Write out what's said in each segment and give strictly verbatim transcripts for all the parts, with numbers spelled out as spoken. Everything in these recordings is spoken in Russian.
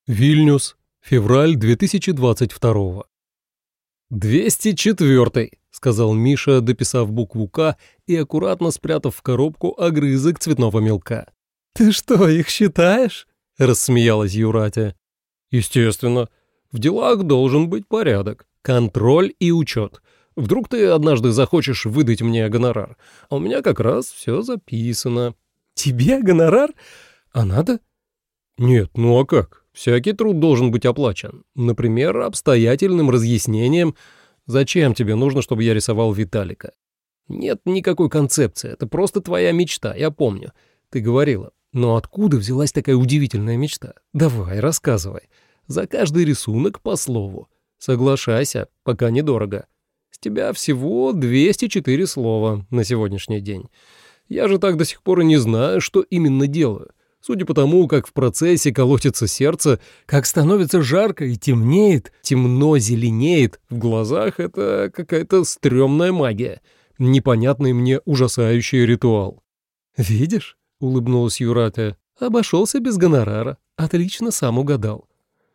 Вильнюс, февраль две тысячи двадцать второго. «двести четвёртый», — сказал Миша, дописав букву «К» и аккуратно спрятав в коробку огрызок цветного мелка. «Ты что, их считаешь?» — рассмеялась Юратя. «Естественно. В делах должен быть порядок, контроль и учет. Вдруг ты однажды захочешь выдать мне гонорар, а у меня как раз все записано». «Тебе гонорар? А надо?» «Нет, ну а как? Всякий труд должен быть оплачен. Например, обстоятельным разъяснением, зачем тебе нужно, чтобы я рисовал Виталика. Нет никакой концепции, это просто твоя мечта, я помню. Ты говорила. Но откуда взялась такая удивительная мечта? Давай, рассказывай. За каждый рисунок по слову. Соглашайся, пока недорого. С тебя всего двести четыре слова на сегодняшний день. Я же так до сих пор и не знаю, что именно делаю. Судя по тому, как в процессе колотится сердце, как становится жарко и темнеет, темно зеленеет, в глазах это какая-то стрёмная магия, непонятный мне ужасающий ритуал. «Видишь?» — улыбнулась Юратя. «Обошелся без гонорара. Отлично сам угадал».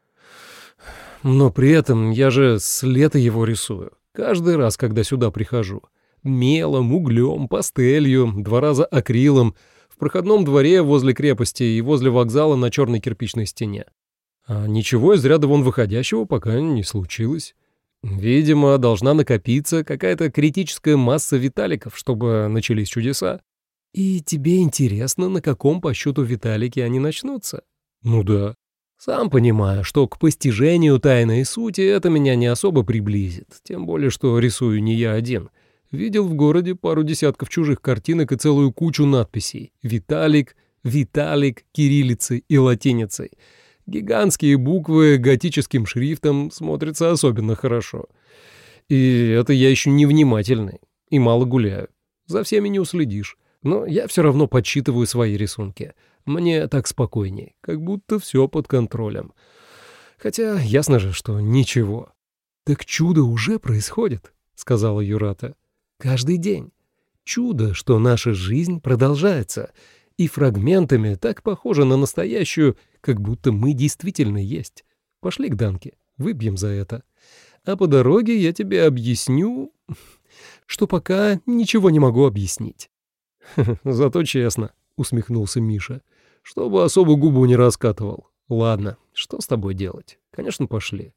«Но при этом я же с лета его рисую. Каждый раз, когда сюда прихожу. Мелом, углем, пастелью, два раза акрилом. В проходном дворе возле крепости и возле вокзала на черной кирпичной стене. А ничего из ряда вон выходящего пока не случилось. Видимо, должна накопиться какая-то критическая масса Виталиков, чтобы начались чудеса. И тебе интересно, на каком по счету Виталике они начнутся? Ну да. Сам понимаю, что к постижению тайной сути это меня не особо приблизит, тем более, что рисую не я один. Видел в городе пару десятков чужих картинок и целую кучу надписей. «Виталик», «Виталик» кириллицей и латиницей. Гигантские буквы готическим шрифтом смотрятся особенно хорошо. И это я еще невнимательный и мало гуляю. За всеми не уследишь. Но я все равно подсчитываю свои рисунки. Мне так спокойней, как будто все под контролем. Хотя ясно же, что ничего. «Так чудо уже происходит», — сказала Юрата. «Каждый день. Чудо, что наша жизнь продолжается, и фрагментами так похожа на настоящую, как будто мы действительно есть. Пошли к Данке, выпьем за это. А по дороге я тебе объясню, что пока ничего не могу объяснить». «Зато честно», — усмехнулся Миша, — «чтобы особо губу не раскатывал. Ладно, что с тобой делать? Конечно, пошли».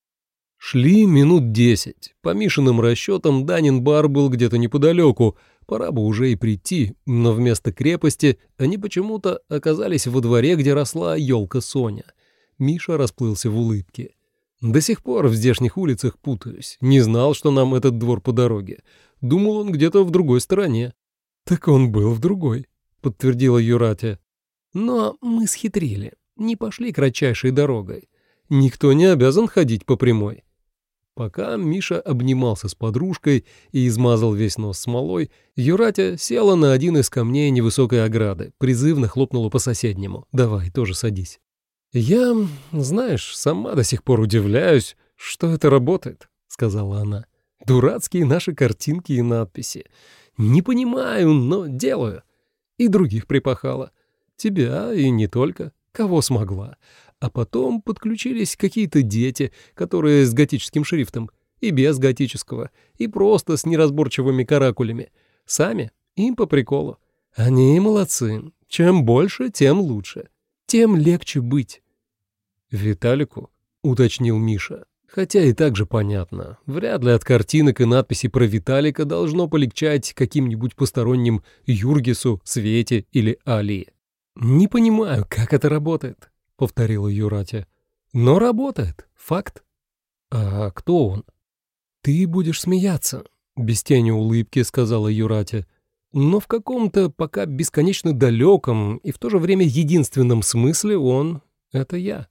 Шли минут десять. По Мишиным расчетам Данин бар был где-то неподалеку, пора бы уже и прийти, но вместо крепости они почему-то оказались во дворе, где росла елка Соня. Миша расплылся в улыбке. «До сих пор в здешних улицах путаюсь. Не знал, что нам этот двор по дороге. Думал, он где-то в другой стороне». «Так он был в другой», — подтвердила Юратя. «Но мы схитрили, не пошли кратчайшей дорогой. Никто не обязан ходить по прямой». Пока Миша обнимался с подружкой и измазал весь нос смолой, Юратя села на один из камней невысокой ограды, призывно хлопнула по соседнему. «Давай, тоже садись». «Я, знаешь, сама до сих пор удивляюсь, что это работает», — сказала она. «Дурацкие наши картинки и надписи. Не понимаю, но делаю. И других припахала. Тебя и не только. Кого смогла. А потом подключились какие-то дети, которые с готическим шрифтом, и без готического, и просто с неразборчивыми каракулями. Сами им по приколу. Они молодцы. Чем больше, тем лучше. Тем легче быть». «Виталику?» — уточнил Миша. Хотя и так же понятно. Вряд ли от картинок и надписей про Виталика должно полегчать каким-нибудь посторонним Юргису, Свете или Али. «Не понимаю, как это работает», — повторила Юратя. «Но работает. Факт». «А кто он?» «Ты будешь смеяться», — без тени улыбки сказала Юратя. «Но в каком-то пока бесконечно далеком и в то же время единственном смысле он — это я».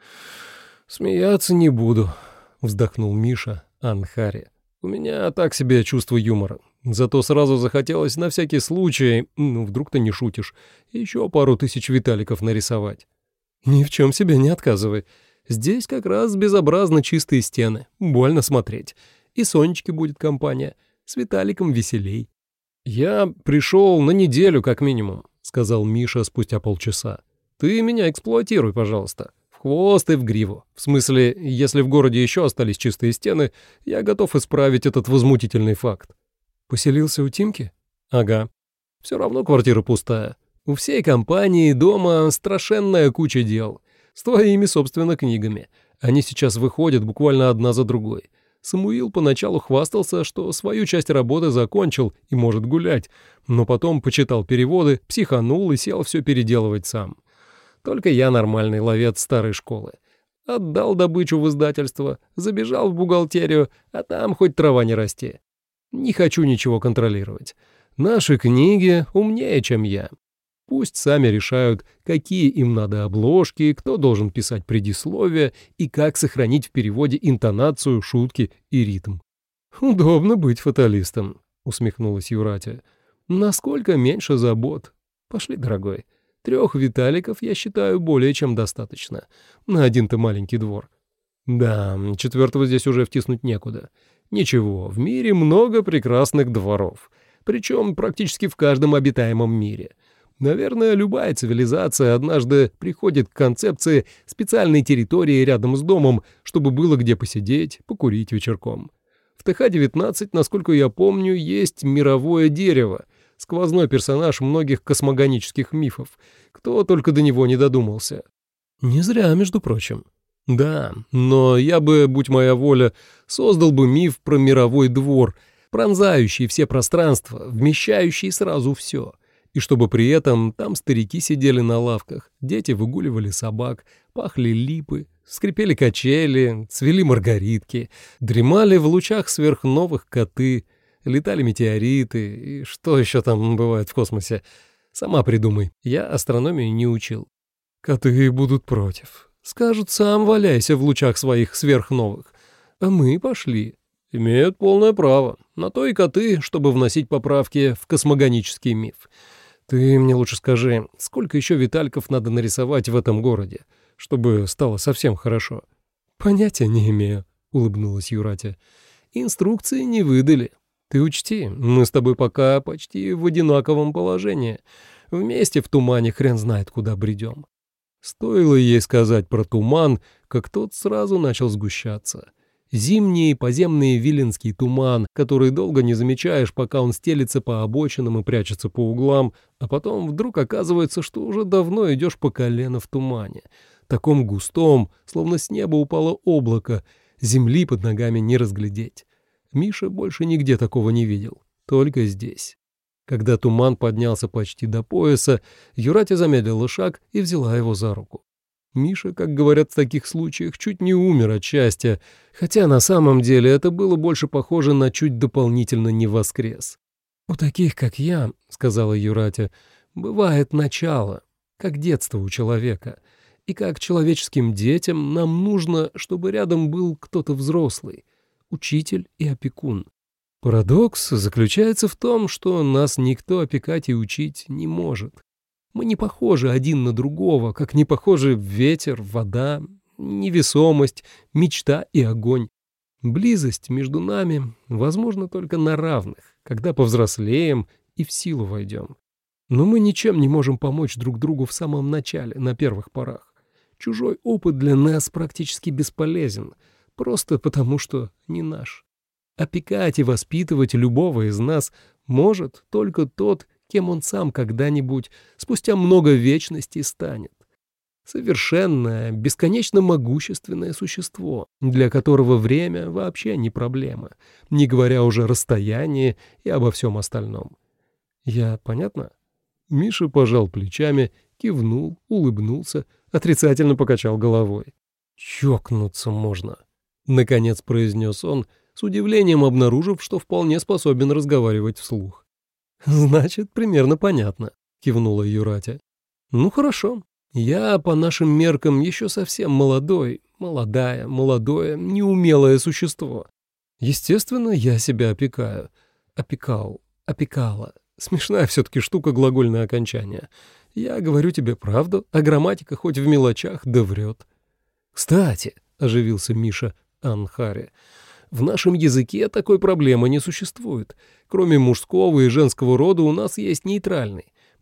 «Смеяться не буду», — вздохнул Миша Анхари. «У меня так себе чувство юмора. Зато сразу захотелось на всякий случай, ну, вдруг ты не шутишь, еще пару тысяч Виталиков нарисовать». «Ни в чем себе не отказывай. Здесь как раз безобразно чистые стены. Больно смотреть. И Сонечке будет компания. С Виталиком веселей». «Я пришел на неделю как минимум», — сказал Миша спустя полчаса. «Ты меня эксплуатируй, пожалуйста. В хвост и в гриву. В смысле, если в городе еще остались чистые стены, я готов исправить этот возмутительный факт. Поселился у Тимки? Ага. Все равно квартира пустая. У всей компании дома страшенная куча дел. С твоими, собственно, книгами. Они сейчас выходят буквально одна за другой. Самуил поначалу хвастался, что свою часть работы закончил и может гулять, но потом почитал переводы, психанул и сел все переделывать сам. Только я нормальный ловец старой школы. Отдал добычу в издательство, забежал в бухгалтерию, а там хоть трава не расти. Не хочу ничего контролировать. Наши книги умнее, чем я. Пусть сами решают, какие им надо обложки, кто должен писать предисловие и как сохранить в переводе интонацию, шутки и ритм. «Удобно быть фаталистом», — усмехнулась Юратя. «Насколько меньше забот. Пошли, дорогой. Трех Виталиков, я считаю, более чем достаточно. На один-то маленький двор. Да, четвертого здесь уже втиснуть некуда. Ничего, в мире много прекрасных дворов. Причем практически в каждом обитаемом мире. Наверное, любая цивилизация однажды приходит к концепции специальной территории рядом с домом, чтобы было где посидеть, покурить вечерком. В тэ ха девятнадцать, насколько я помню, есть мировое дерево, сквозной персонаж многих космогонических мифов. Кто только до него не додумался. Не зря, между прочим. Да, но я бы, будь моя воля, создал бы миф про мировой двор, пронзающий все пространства, вмещающий сразу все. И чтобы при этом там старики сидели на лавках, дети выгуливали собак, пахли липы, скрипели качели, цвели маргаритки, дремали в лучах сверхновых коты, летали метеориты и что еще там бывает в космосе. Сама придумай, я астрономию не учил. Коты будут против. Скажут, сам валяйся в лучах своих сверхновых. А мы пошли. Имеют полное право. На то и коты, чтобы вносить поправки в космогонический миф. Ты мне лучше скажи, сколько еще Витальков надо нарисовать в этом городе, чтобы стало совсем хорошо? Понятия не имею, улыбнулась Юратя. Инструкции не выдали. Ты учти, мы с тобой пока почти в одинаковом положении. Вместе в тумане хрен знает, куда бредем. Стоило ей сказать про туман, как тот сразу начал сгущаться. Зимний поземный виленский туман, который долго не замечаешь, пока он стелется по обочинам и прячется по углам, а потом вдруг оказывается, что уже давно идешь по колено в тумане, таком густом, словно с неба упало облако, земли под ногами не разглядеть. Миша больше нигде такого не видел, только здесь. Когда туман поднялся почти до пояса, Юратя замедлила шаг и взяла его за руку. Миша, как говорят в таких случаях, чуть не умер от счастья, хотя на самом деле это было больше похоже на чуть дополнительно не воскрес. «У таких, как я, — сказала Юратя, — бывает начало, как детство у человека, и как человеческим детям нам нужно, чтобы рядом был кто-то взрослый, учитель и опекун. Парадокс заключается в том, что нас никто опекать и учить не может. Мы не похожи один на другого, как не похожи ветер, вода, невесомость, мечта и огонь. Близость между нами возможна только на равных, когда повзрослеем и в силу войдем. Но мы ничем не можем помочь друг другу в самом начале, на первых порах. Чужой опыт для нас практически бесполезен, просто потому что не наш. Опекать и воспитывать любого из нас может только тот, кем он сам когда-нибудь, спустя много вечностей, станет. Совершенное, бесконечно могущественное существо, для которого время вообще не проблема, не говоря уже о расстоянии и обо всем остальном. Я понятно? Миша пожал плечами, кивнул, улыбнулся, отрицательно покачал головой. «Чокнуться можно», — наконец произнес он, с удивлением обнаружив, что вполне способен разговаривать вслух. «Значит, примерно понятно», — кивнула Юратя. «Ну хорошо. Я, по нашим меркам, еще совсем молодой, молодая, молодое, неумелое существо. Естественно, я себя опекаю. Опекал, опекала. Смешная все-таки штука глагольное окончание. Я говорю тебе правду, а грамматика хоть в мелочах да врет». «Кстати», — оживился Миша Анхари, — «в нашем языке такой проблемы не существует. Кроме мужского и женского рода у нас есть нейтральный.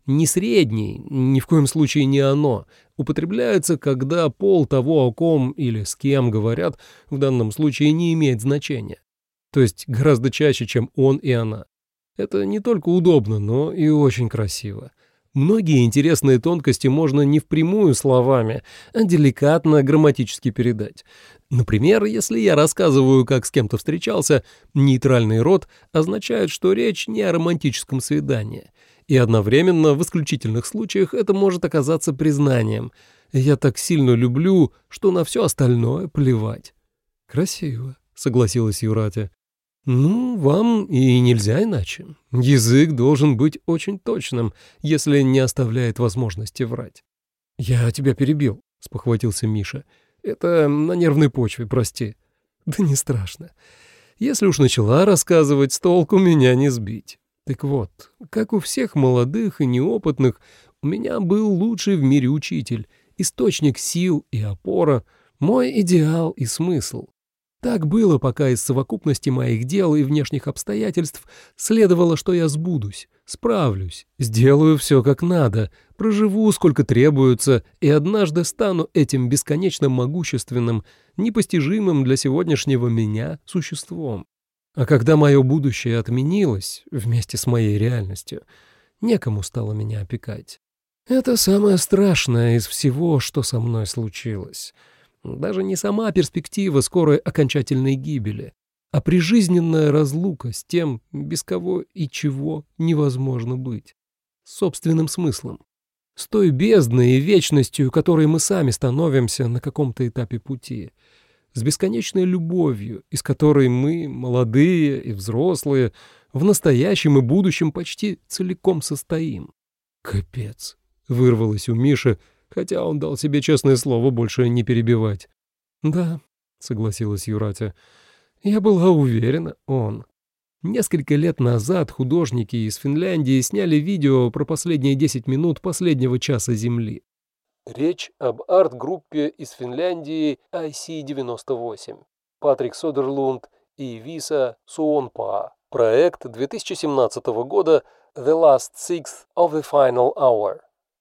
Не средний, ни в коем случае не оно. Употребляется, когда пол того, о ком или с кем говорят, в данном случае не имеет значения. То есть гораздо чаще, чем он и она. Это не только удобно, но и очень красиво. Многие интересные тонкости можно не впрямую словами, а деликатно грамматически передать. Например, если я рассказываю, как с кем-то встречался, нейтральный род означает, что речь не о романтическом свидании. И одновременно в исключительных случаях это может оказаться признанием. Я так сильно люблю, что на все остальное плевать. «Красиво», — согласилась Юратя. «Ну, вам и нельзя иначе. Язык должен быть очень точным, если не оставляет возможности врать». «Я тебя перебил», — спохватился Миша. «Это на нервной почве, прости». «Да не страшно. Если уж начала рассказывать, с толку меня не сбить. Так вот, как у всех молодых и неопытных, у меня был лучший в мире учитель, источник сил и опора, мой идеал и смысл. Так было, пока из совокупности моих дел и внешних обстоятельств следовало, что я сбудусь, справлюсь, сделаю все как надо, проживу сколько требуется и однажды стану этим бесконечно могущественным, непостижимым для сегодняшнего меня существом. А когда мое будущее отменилось вместе с моей реальностью, некому стало меня опекать. Это самое страшное из всего, что со мной случилось». Даже не сама перспектива скорой окончательной гибели, а прижизненная разлука с тем, без кого и чего невозможно быть, с собственным смыслом, с той бездной и вечностью, которой мы сами становимся на каком-то этапе пути, с бесконечной любовью, из которой мы, молодые и взрослые, в настоящем и будущем почти целиком состоим. «Капец!» — вырвалось у Миши, хотя он дал себе честное слово больше не перебивать. «Да», — согласилась Юратя, — «я была уверена, он». Несколько лет назад художники из Финляндии сняли видео про последние десять минут последнего часа Земли. Речь об арт-группе из Финляндии ай си девяносто восемь. Патрик Söderlund и Виса Суонпаа. Проект две тысячи семнадцатого года «The Last Sixth of the Final Hour».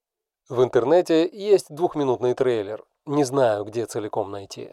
В интернете есть двухминутный трейлер. Не знаю, где целиком найти.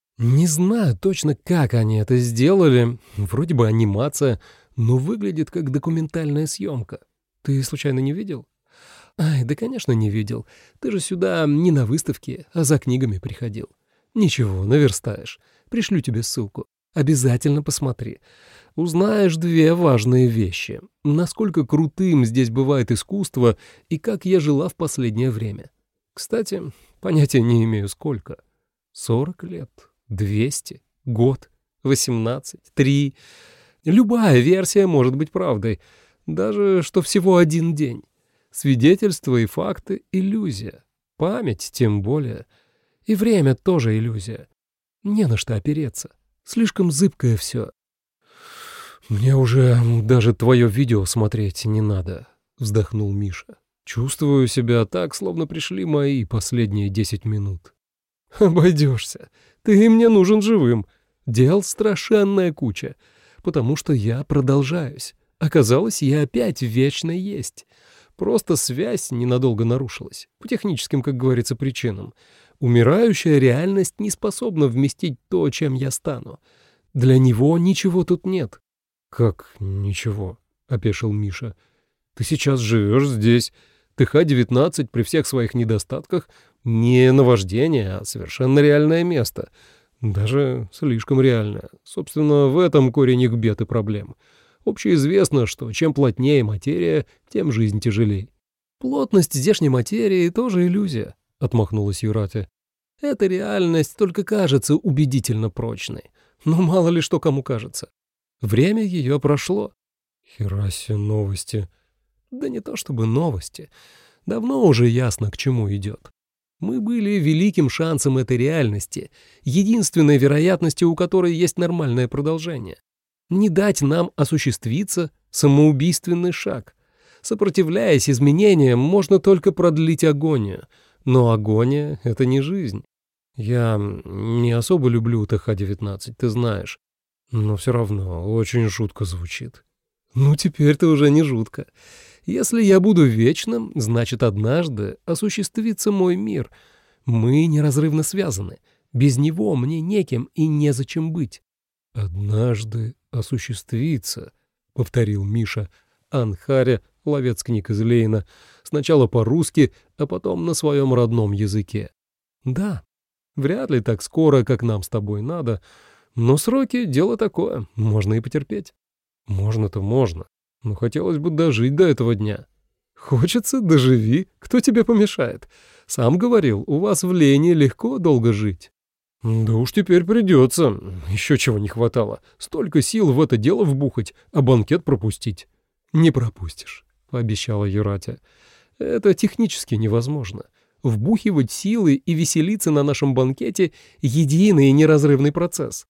Не знаю точно, как они это сделали. Вроде бы анимация, но выглядит как документальная съемка. Ты случайно не видел? Ай, да, конечно, не видел. Ты же сюда не на выставке, а за книгами приходил. Ничего, наверстаешь. Пришлю тебе ссылку. Обязательно посмотри. Узнаешь две важные вещи. Насколько крутым здесь бывает искусство и как я жила в последнее время. Кстати, понятия не имею сколько. Сорок лет, двести, год, восемнадцать, три. Любая версия может быть правдой. Даже что всего один день. Свидетельства и факты — иллюзия. Память тем более. И время тоже иллюзия. Не на что опереться. Слишком зыбкое все. «Мне уже даже твое видео смотреть не надо», — вздохнул Миша. «Чувствую себя так, словно пришли мои последние десять минут». «Обойдешься. Ты мне нужен живым. Дел страшенная куча, потому что я продолжаюсь. Оказалось, я опять вечно есть. Просто связь ненадолго нарушилась, по техническим, как говорится, причинам. Умирающая реальность не способна вместить то, чем я стану. Для него ничего тут нет». «Как ничего?» — опешил Миша. «Ты сейчас живешь здесь. тэ ха девятнадцать при всех своих недостатках не наваждение, а совершенно реальное место. Даже слишком реальное. Собственно, в этом корень их бед и проблем. Общеизвестно, что чем плотнее материя, тем жизнь тяжелее». «Плотность здешней материи тоже иллюзия», — отмахнулась Юратя. «Эта реальность только кажется убедительно прочной. Но мало ли что кому кажется. Время ее прошло». «Херасе новости». «Да не то чтобы новости. Давно уже ясно, к чему идет. Мы были великим шансом этой реальности, единственной вероятностью, у которой есть нормальное продолжение. Не дать нам осуществиться — самоубийственный шаг. Сопротивляясь изменениям, можно только продлить агонию. Но агония — это не жизнь. Я не особо люблю тэ ха девятнадцать, ты знаешь. Но все равно очень жутко звучит». «Ну, теперь-то уже не жутко. Если я буду вечным, значит, однажды осуществится мой мир. Мы неразрывно связаны. Без него мне некем и незачем быть». «Однажды осуществится», — повторил Миша. Анхаре, ловец книг из Лейна, сначала по-русски, а потом на своем родном языке. «Да, вряд ли так скоро, как нам с тобой надо, но сроки — дело такое, можно и потерпеть». «Можно-то можно, но хотелось бы дожить до этого дня». «Хочется — доживи, кто тебе помешает? Сам говорил, у вас в Лейне легко долго жить». «Да уж теперь придется, еще чего не хватало, столько сил в это дело вбухать, а банкет пропустить». «Не пропустишь», — пообещала Юратя. «Это технически невозможно. Вбухивать силы и веселиться на нашем банкете — единый и неразрывный процесс».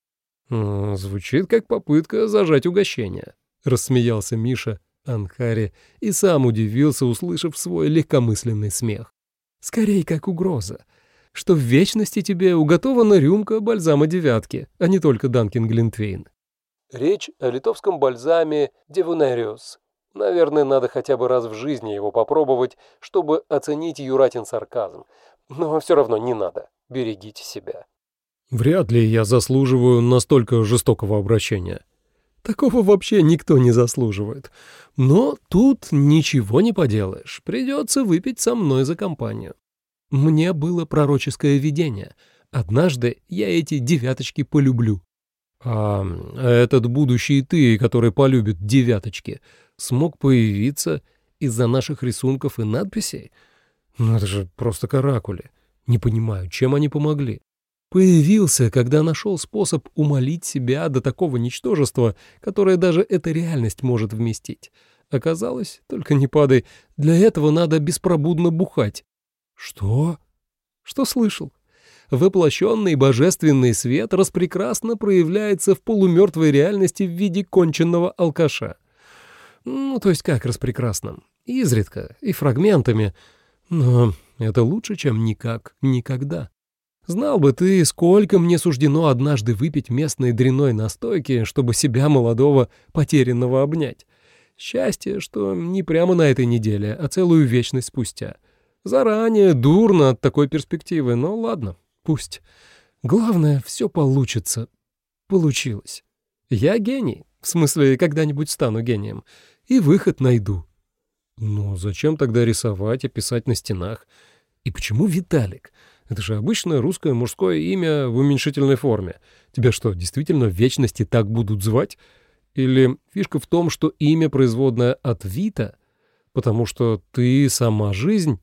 «Звучит как попытка зажать угощение», — рассмеялся Миша Анхаре и сам удивился, услышав свой легкомысленный смех. «Скорее, как угроза, что в вечности тебе уготована рюмка бальзама девятки, а не только Данкин Глинтвейн». Речь о литовском бальзаме «Девунериус». Наверное, надо хотя бы раз в жизни его попробовать, чтобы оценить Юратин сарказм. Но все равно не надо. Берегите себя. «Вряд ли я заслуживаю настолько жестокого обращения». «Такого вообще никто не заслуживает. Но тут ничего не поделаешь. Придется выпить со мной за компанию. Мне было пророческое видение. Однажды я эти девяточки полюблю». «А этот будущий ты, который полюбит девяточки, смог появиться из-за наших рисунков и надписей? Ну это же просто каракули. Не понимаю, чем они помогли». «Появился, когда нашел способ умолить себя до такого ничтожества, которое даже эта реальность может вместить. Оказалось, только не падай, для этого надо беспробудно бухать». «Что?» «Что слышал? Воплощенный божественный свет распрекрасно проявляется в полумертвой реальности в виде конченного алкаша. Ну, то есть как распрекрасном? Изредка и фрагментами. Но это лучше, чем никак, никогда. Знал бы ты, сколько мне суждено однажды выпить местной дрянной настойки, чтобы себя молодого потерянного обнять. Счастье, что не прямо на этой неделе, а целую вечность спустя. Заранее дурно от такой перспективы, но ладно, пусть. Главное, все получится. Получилось. Я гений, в смысле, когда-нибудь стану гением, и выход найду». «Ну, зачем тогда рисовать и писать на стенах? И почему Виталик? Это же обычное русское мужское имя в уменьшительной форме. Тебя что, действительно в вечности так будут звать? Или фишка в том, что имя производное от Вита, потому что ты сама жизнь?»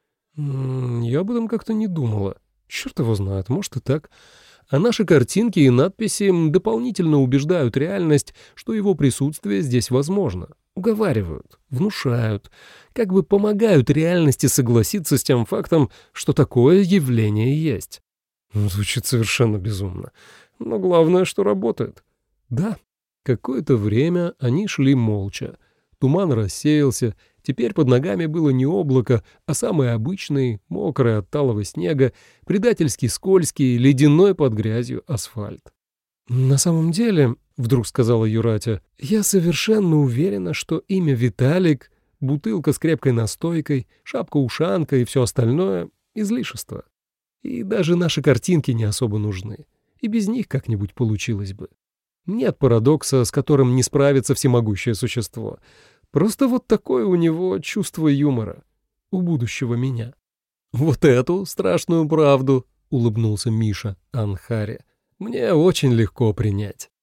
М -м, я об этом как-то не думала. Черт его знает, может и так. А наши картинки и надписи дополнительно убеждают реальность, что его присутствие здесь возможно. Уговаривают, внушают, как бы помогают реальности согласиться с тем фактом, что такое явление есть. Звучит совершенно безумно. Но главное, что работает. Да, какое-то время они шли молча. Туман рассеялся, теперь под ногами было не облако, а самый обычный, мокрый от талого снега, предательски скользкий, ледяной под грязью асфальт. «На самом деле, — вдруг сказала Юратя, — я совершенно уверена, что имя Виталик, бутылка с крепкой настойкой, шапка-ушанка и все остальное — излишество. И даже наши картинки не особо нужны. И без них как-нибудь получилось бы. Нет парадокса, с которым не справится всемогущее существо. Просто вот такое у него чувство юмора. У будущего меня». «Вот эту страшную правду, — улыбнулся Миша Анхаре, — мне очень легко принять».